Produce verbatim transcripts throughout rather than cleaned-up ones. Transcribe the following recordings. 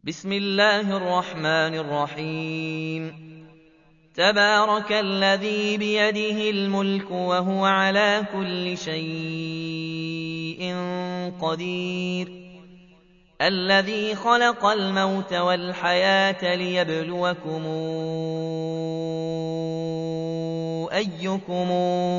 بسم الله الرحمن الرحيم تبارك الذي بيده الملك وهو على كل شيء قدير الذي خلق الموت والحياة ليبلوكم أيكم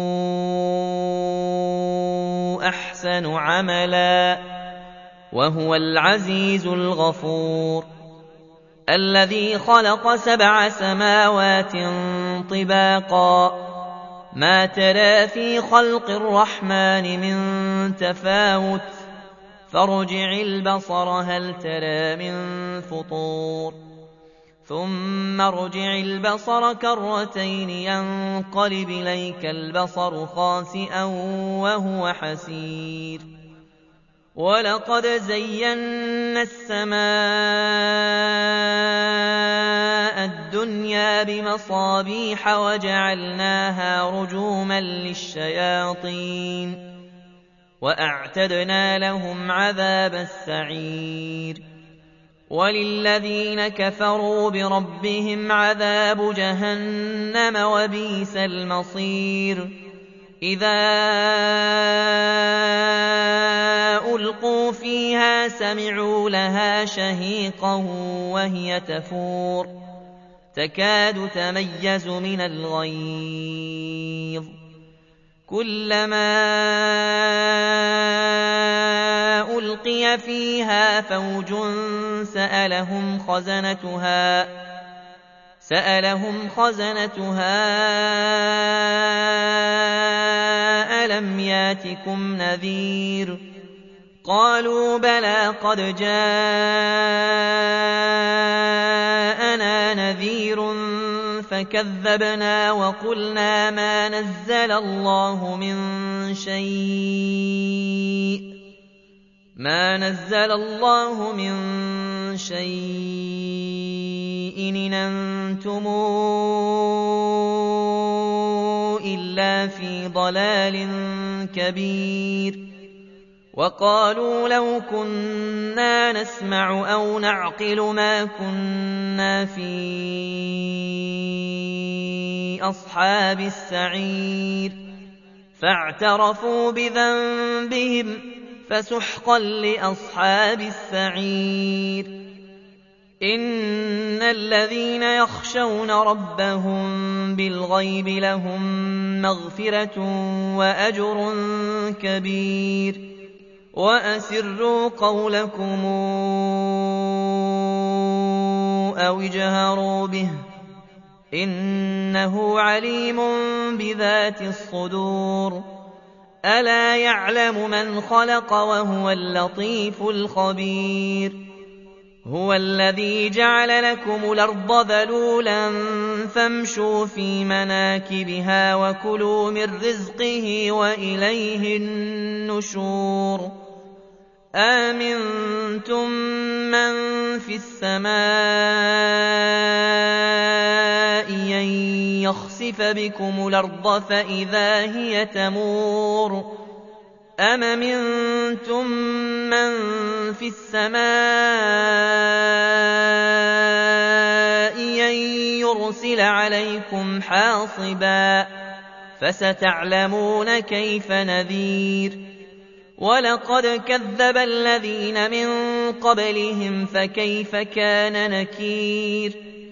أحسن عملا وهو العزيز الغفور الذي خلق سبع سماوات طباقا ما ترى في خلق الرحمن من تفاوت فارجع البصر هل ترى من فطور ثم ارجع البصر كرتين ينقلب إليك البصر خاسئا وهو حسير ولقد زينا السماء الدنيا بمصابيح وجعلناها رجوما للشياطين وأعتدنا لهم عذاب السعير وللذين كفروا بربهم عذاب جهنم وبئس المصير إذا ألقوا فيها سمعوا لها شهيقا وهي تفور تكاد تميز من الغيظ كلما ألقي فيها فوج سألهم خزنتها سألهم خزنتها ألم ياتكم نذير قالوا بلى قد جاءنا نذير فكذبنا وقلنا ما نزل الله من شيء ما نزل الله من شيء إن أنتم إلا في ضلال كبير وقالوا لو كنا نسمع أو نعقل ما كنا في أصحاب السعير فاعترفوا بذنبهم فسحقا لأصحاب السعير إن الذين يخشون ربهم بالغيب لهم مغفرة وأجر كبير وأسروا قولكم أو اجهروا به إنه عليم بذات الصدور ألا يعلم من خلق وهو اللطيف الخبير هو الذي جعل لكم الأرض ذلولا فامشوا في مناكبها وكلوا من رزقه وإليه النشور آمنتم من في السماء أن يخسف بكم الأرض فإذا هي تمور أم أمنتم من في السماء أن يرسل عليكم حاصبا فستعلمون كيف نذير ولقد كذب الذين من قبلهم فكيف كان نكير